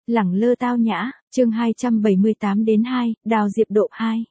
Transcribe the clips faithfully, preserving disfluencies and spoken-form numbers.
Lẳng lơ tao nhã, chương hai trăm bảy mươi tám đến hai, Đào Diệp Độ hai.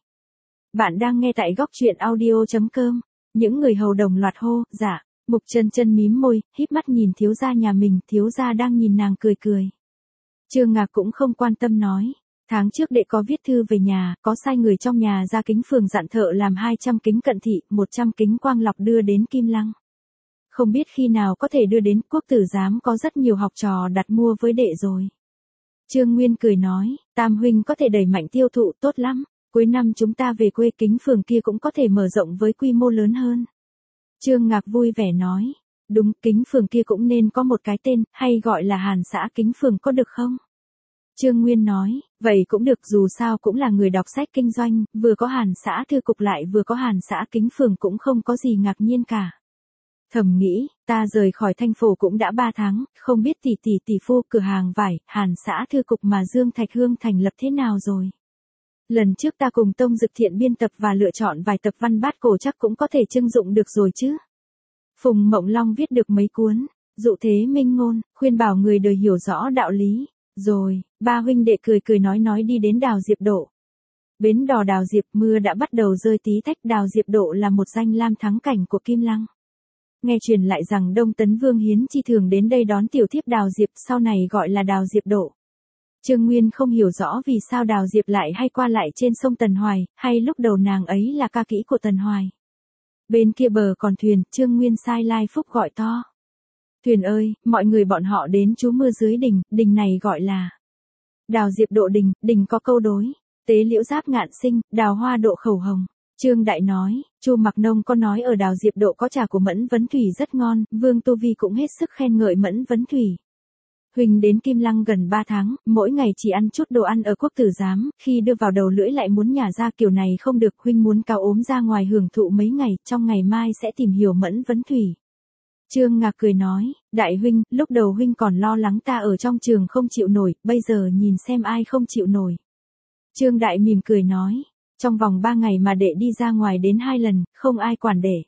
Bạn đang nghe tại góc truyện audio.com. Những người hầu đồng loạt hô, dạ. Mục Chân Chân mím môi, híp mắt nhìn thiếu gia nhà mình, thiếu gia đang nhìn nàng cười cười. Trương Ngạc cũng không quan tâm nói. Tháng trước đệ có viết thư về nhà, có sai người trong nhà ra Kính Phường dặn thợ làm hai trăm kính cận thị, một trăm kính quang lọc đưa đến Kim Lăng. Không biết khi nào có thể đưa đến, quốc tử giám có rất nhiều học trò đặt mua với đệ rồi. Trương Nguyên cười nói, Tam huynh có thể đẩy mạnh tiêu thụ tốt lắm, cuối năm chúng ta về quê Kính Phường kia cũng có thể mở rộng với quy mô lớn hơn. Trương Ngạc vui vẻ nói, đúng, Kính Phường kia cũng nên có một cái tên, hay gọi là Hàn xã Kính Phường có được không? Trương Nguyên nói, vậy cũng được, dù sao cũng là người đọc sách kinh doanh, vừa có Hàn xã thư cục lại vừa có Hàn xã Kính Phường cũng không có gì ngạc nhiên cả. Thầm nghĩ, ta rời khỏi thành phố cũng đã ba tháng, không biết tỷ tỷ tỷ phu cửa hàng vải, Hàn xã thư cục mà Dương Thạch Hương thành lập thế nào rồi. Lần trước ta cùng Tông Dực Thiện biên tập và lựa chọn vài tập văn bát cổ chắc cũng có thể trưng dụng được rồi chứ. Phùng Mộng Long viết được mấy cuốn, dụ thế minh ngôn, khuyên bảo người đời hiểu rõ đạo lý. Rồi, ba huynh đệ cười cười nói nói đi đến Đào Diệp Độ. Bến đò Đào Diệp, mưa đã bắt đầu rơi tí tách. Đào Diệp Độ là một danh lam thắng cảnh của Kim Lăng. Nghe truyền lại rằng Đông Tấn Vương Hiến Chi thường đến đây đón tiểu thiếp Đào Diệp, sau này gọi là Đào Diệp Độ. Trương Nguyên không hiểu rõ vì sao Đào Diệp lại hay qua lại trên sông Tần Hoài, hay lúc đầu nàng ấy là ca kỹ của Tần Hoài. Bên kia bờ còn thuyền, Trương Nguyên sai Lai Phúc gọi to. Thuyền ơi, mọi người bọn họ đến trú mưa dưới đình, đình này gọi là Đào Diệp Độ đình, đình có câu đối, tế liễu giáp ngạn sinh, đào hoa độ khẩu hồng. Trương Đại nói, Chu Mặc Nông có nói ở Đào Diệp Độ có trà của Mẫn Vấn Thủy rất ngon, Vương Tô Vi cũng hết sức khen ngợi Mẫn Vấn Thủy. Huỳnh đến Kim Lăng gần ba tháng, mỗi ngày chỉ ăn chút đồ ăn ở quốc tử giám, khi đưa vào đầu lưỡi lại muốn nhả ra, kiểu này không được, huynh muốn cao ốm ra ngoài hưởng thụ mấy ngày, trong ngày mai sẽ tìm hiểu Mẫn Vấn Thủy. Trương Ngạc cười nói, đại huynh, lúc đầu huynh còn lo lắng ta ở trong trường không chịu nổi, bây giờ nhìn xem ai không chịu nổi. Trương Đại mỉm cười nói, trong vòng ba ngày mà đệ đi ra ngoài đến hai lần, không ai quản đệ.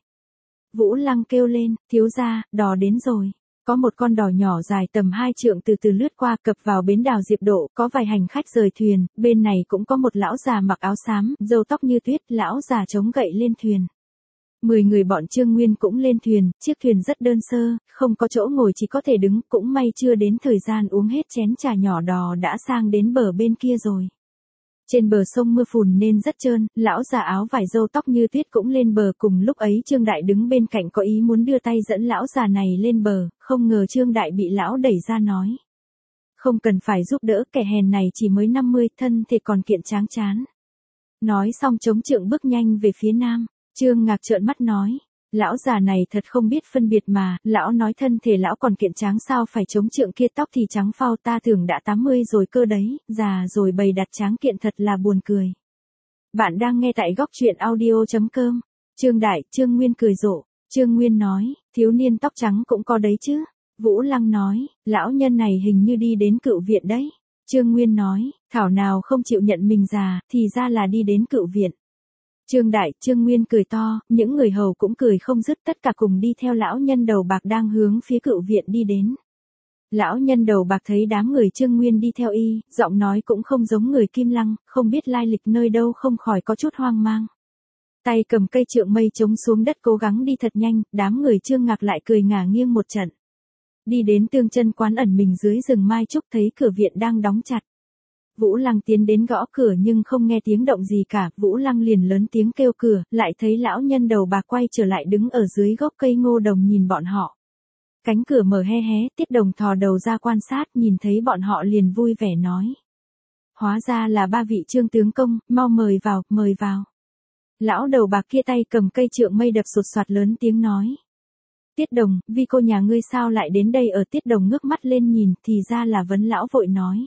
Vũ Lăng kêu lên, thiếu gia, đò đến rồi. Có một con đò nhỏ dài tầm hai trượng từ từ lướt qua, cập vào bến Đào Diệp Độ, có vài hành khách rời thuyền, bên này cũng có một lão già mặc áo xám, râu tóc như tuyết, lão già chống gậy lên thuyền. Mười người bọn Trương Nguyên cũng lên thuyền, chiếc thuyền rất đơn sơ, không có chỗ ngồi chỉ có thể đứng, cũng may chưa đến thời gian uống hết chén trà nhỏ đò đã sang đến bờ bên kia rồi. Trên bờ sông mưa phùn nên rất trơn, lão già áo vải râu tóc như tuyết cũng lên bờ, cùng lúc ấy Trương Đại đứng bên cạnh có ý muốn đưa tay dẫn lão già này lên bờ, không ngờ Trương Đại bị lão đẩy ra nói. Không cần phải giúp đỡ, kẻ hèn này chỉ mới năm mươi, thân thể còn kiện tráng trán. Nói xong chống trượng bước nhanh về phía nam. Trương Ngạc trợn mắt nói, lão già này thật không biết phân biệt mà, lão nói thân thể lão còn kiện tráng sao phải chống trượng kia, tóc thì trắng phao, ta tưởng đã tám mươi rồi cơ đấy, già rồi bày đặt tráng kiện thật là buồn cười. Bạn đang nghe tại góc truyện audio.com. Trương Đại, Trương Nguyên cười rộ. Trương Nguyên nói, thiếu niên tóc trắng cũng có đấy chứ. Vũ Lăng nói, lão nhân này hình như đi đến Cựu viện đấy. Trương Nguyên nói, thảo nào không chịu nhận mình già, thì ra là đi đến Cựu viện. Trương Đại, Trương Nguyên cười to, những người hầu cũng cười không dứt, tất cả cùng đi theo lão nhân đầu bạc đang hướng phía Cựu viện đi đến. Lão nhân đầu bạc thấy đám người Trương Nguyên đi theo y, giọng nói cũng không giống người Kim Lăng, không biết lai lịch nơi đâu, không khỏi có chút hoang mang. Tay cầm cây trượng mây chống xuống đất cố gắng đi thật nhanh, đám người Trương Ngạc lại cười ngả nghiêng một trận. Đi đến Tương Chân quán ẩn mình dưới rừng mai trúc, thấy cửa viện đang đóng chặt. Vũ Lăng tiến đến gõ cửa nhưng không nghe tiếng động gì cả, Vũ Lăng liền lớn tiếng kêu cửa, lại thấy lão nhân đầu bạc quay trở lại đứng ở dưới gốc cây ngô đồng nhìn bọn họ. Cánh cửa mở hé hé, Tiết Đồng thò đầu ra quan sát, nhìn thấy bọn họ liền vui vẻ nói. Hóa ra là ba vị Trương tướng công, mau mời vào, mời vào. Lão đầu bạc kia tay cầm cây trượng mây đập sột soạt lớn tiếng nói. Tiết Đồng, vi cô nhà ngươi sao lại đến đây ở? Tiết Đồng ngước mắt lên nhìn, thì ra là Vấn lão vội nói.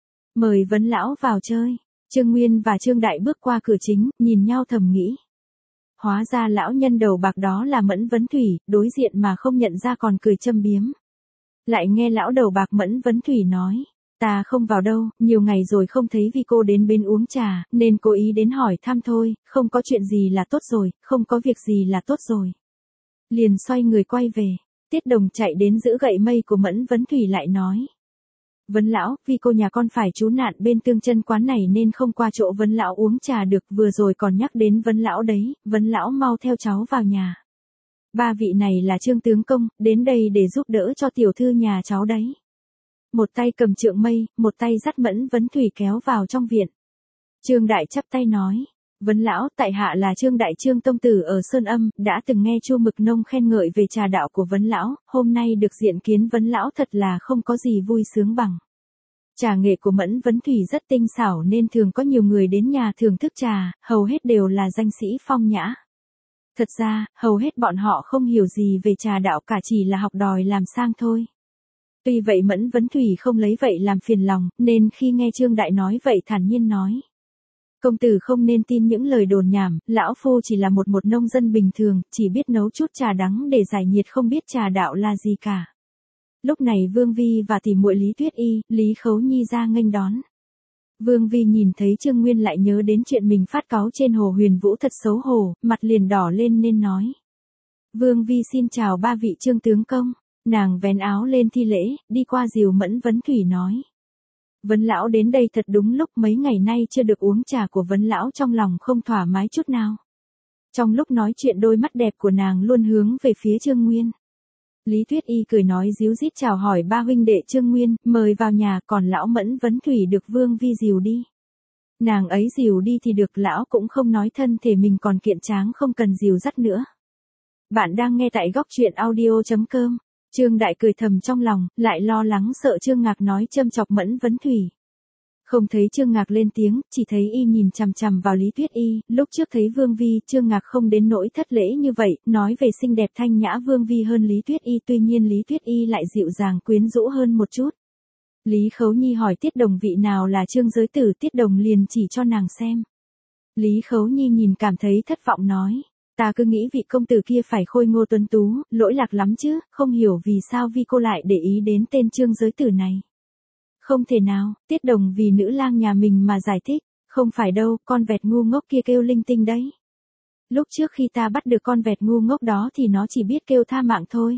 Mời Vấn lão vào chơi. Trương Nguyên và Trương Đại bước qua cửa chính, nhìn nhau thầm nghĩ. Hóa ra lão nhân đầu bạc đó là Mẫn Vấn Thủy, đối diện mà không nhận ra còn cười châm biếm. Lại nghe lão đầu bạc Mẫn Vấn Thủy nói. Ta không vào đâu, nhiều ngày rồi không thấy vi cô đến bên uống trà, nên cố ý đến hỏi thăm thôi, không có chuyện gì là tốt rồi, không có việc gì là tốt rồi. Liền xoay người quay về, Tiết Đồng chạy đến giữ gậy mây của Mẫn Vấn Thủy lại nói. Vấn lão, vì cô nhà con phải trú nạn bên Tương Chân quán này nên không qua chỗ Vấn lão uống trà được, vừa rồi còn nhắc đến Vấn lão đấy, Vấn lão mau theo cháu vào nhà. Ba vị này là Trương tướng công, đến đây để giúp đỡ cho tiểu thư nhà cháu đấy. Một tay cầm trượng mây, một tay dắt Mẫn Vấn Thủy kéo vào trong viện. Trương Đại chắp tay nói, Vấn lão, tại hạ là Trương Đại Trương tông tử ở Sơn Âm, đã từng nghe Chu Mực Nông khen ngợi về trà đạo của Vấn lão, hôm nay được diện kiến Vấn lão thật là không có gì vui sướng bằng. Trà nghệ của Mẫn Vấn Thủy rất tinh xảo nên thường có nhiều người đến nhà thưởng thức trà, hầu hết đều là danh sĩ phong nhã. Thật ra, hầu hết bọn họ không hiểu gì về trà đạo cả, chỉ là học đòi làm sang thôi. Tuy vậy Mẫn Vấn Thủy không lấy vậy làm phiền lòng, nên khi nghe Trương Đại nói vậy thản nhiên nói. Công tử không nên tin những lời đồn nhảm, lão phu chỉ là một một nông dân bình thường, chỉ biết nấu chút trà đắng để giải nhiệt, không biết trà đạo là gì cả. Lúc này Vương Vi và tỷ muội Lý Tuyết Y, Lý Khấu Nhi ra nghênh đón. Vương Vi nhìn thấy Trương Nguyên lại nhớ đến chuyện mình phát cáu trên hồ Huyền Vũ thật xấu hổ, mặt liền đỏ lên nên nói. Vương Vi xin chào ba vị Trương tướng công. Nàng vén áo lên thi lễ, đi qua dìu Mẫn Vấn Thủy nói. Vấn lão đến đây thật đúng lúc, mấy ngày nay chưa được uống trà của Vấn lão trong lòng không thoải mái chút nào. Trong lúc nói chuyện đôi mắt đẹp của nàng luôn hướng về phía Trương Nguyên. Lý Tuyết Y cười nói díu dít chào hỏi ba huynh đệ Trương Nguyên, mời vào nhà, còn lão Mẫn Vấn Thủy được Vương Vi dìu đi. Nàng ấy dìu đi thì được, lão cũng không nói thân thể mình còn kiện tráng không cần dìu dắt nữa. Bạn đang nghe tại góc truyện audio chấm com. Trương Đại cười thầm trong lòng, lại lo lắng sợ Trương Ngạc nói châm chọc Mẫn Vấn Thủy. Không thấy Trương Ngạc lên tiếng, chỉ thấy y nhìn chằm chằm vào Lý Tuyết Y, lúc trước thấy Vương Vi, Trương Ngạc không đến nỗi thất lễ như vậy, nói về xinh đẹp thanh nhã Vương Vi hơn Lý Tuyết Y, tuy nhiên Lý Tuyết Y lại dịu dàng quyến rũ hơn một chút. Lý Khấu Nhi hỏi Tiết Đồng vị nào là Trương giới tử, Tiết Đồng liền chỉ cho nàng xem. Lý Khấu Nhi nhìn cảm thấy thất vọng nói. Ta cứ nghĩ vị công tử kia phải khôi ngô tuấn tú, lỗi lạc lắm chứ, không hiểu vì sao Vi cô lại để ý đến tên Trương giới tử này. Không thể nào, Tiết Đồng vì nữ lang nhà mình mà giải thích, không phải đâu, con vẹt ngu ngốc kia kêu linh tinh đấy. Lúc trước khi ta bắt được con vẹt ngu ngốc đó thì nó chỉ biết kêu tha mạng thôi.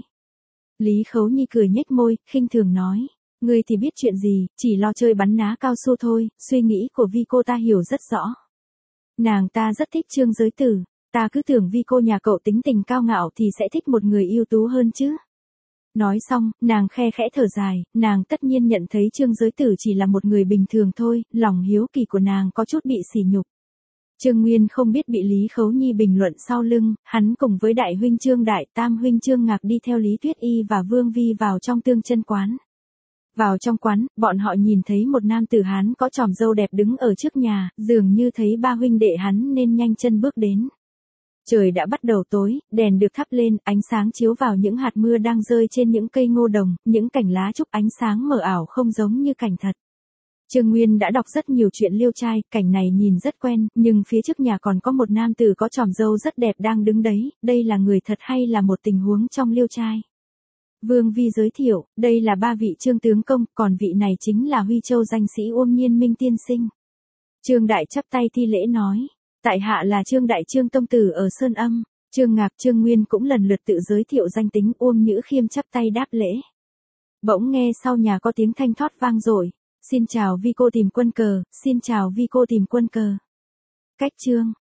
Lý Khấu Nhi cười nhếch môi, khinh thường nói, ngươi thì biết chuyện gì, chỉ lo chơi bắn ná cao su thôi, suy nghĩ của Vi cô ta hiểu rất rõ. Nàng ta rất thích Trương giới tử. Ta cứ tưởng Vi cô nhà cậu tính tình cao ngạo thì sẽ thích một người ưu tú hơn chứ. Nói xong, nàng khe khẽ thở dài, nàng tất nhiên nhận thấy Trương giới tử chỉ là một người bình thường thôi, lòng hiếu kỳ của nàng có chút bị sỉ nhục. Trương Nguyên không biết bị Lý Khấu Nhi bình luận sau lưng, hắn cùng với đại huynh Trương Đại, tam huynh Trương Ngạc đi theo Lý Tuyết Y và Vương Vi vào trong Tương Chân quán. Vào trong quán, bọn họ nhìn thấy một nam tử Hán có chòm râu đẹp đứng ở trước nhà, dường như thấy ba huynh đệ hắn nên nhanh chân bước đến. Trời đã bắt đầu tối, đèn được thắp lên, ánh sáng chiếu vào những hạt mưa đang rơi trên những cây ngô đồng, những cành lá trúc ánh sáng mờ ảo không giống như cảnh thật. Trương Nguyên đã đọc rất nhiều chuyện liêu trai, cảnh này nhìn rất quen, nhưng phía trước nhà còn có một nam tử có chòm râu rất đẹp đang đứng đấy, đây là người thật hay là một tình huống trong liêu trai? Vương Vi giới thiệu, đây là ba vị Trương tướng công, còn vị này chính là Huy Châu danh sĩ Uông Nhiên Minh tiên sinh. Trương Đại chắp tay thi lễ nói. Tại hạ là Trương Đại Trương tông tử ở Sơn Âm. Trương Ngạc Trương Nguyên cũng lần lượt tự giới thiệu danh tính, Uông Nhữ Khiêm chắp tay đáp lễ. Bỗng nghe sau nhà có tiếng thanh thoát vang dội. Xin chào Vi cô tìm quân cờ, xin chào Vi cô tìm quân cờ. Cách chương.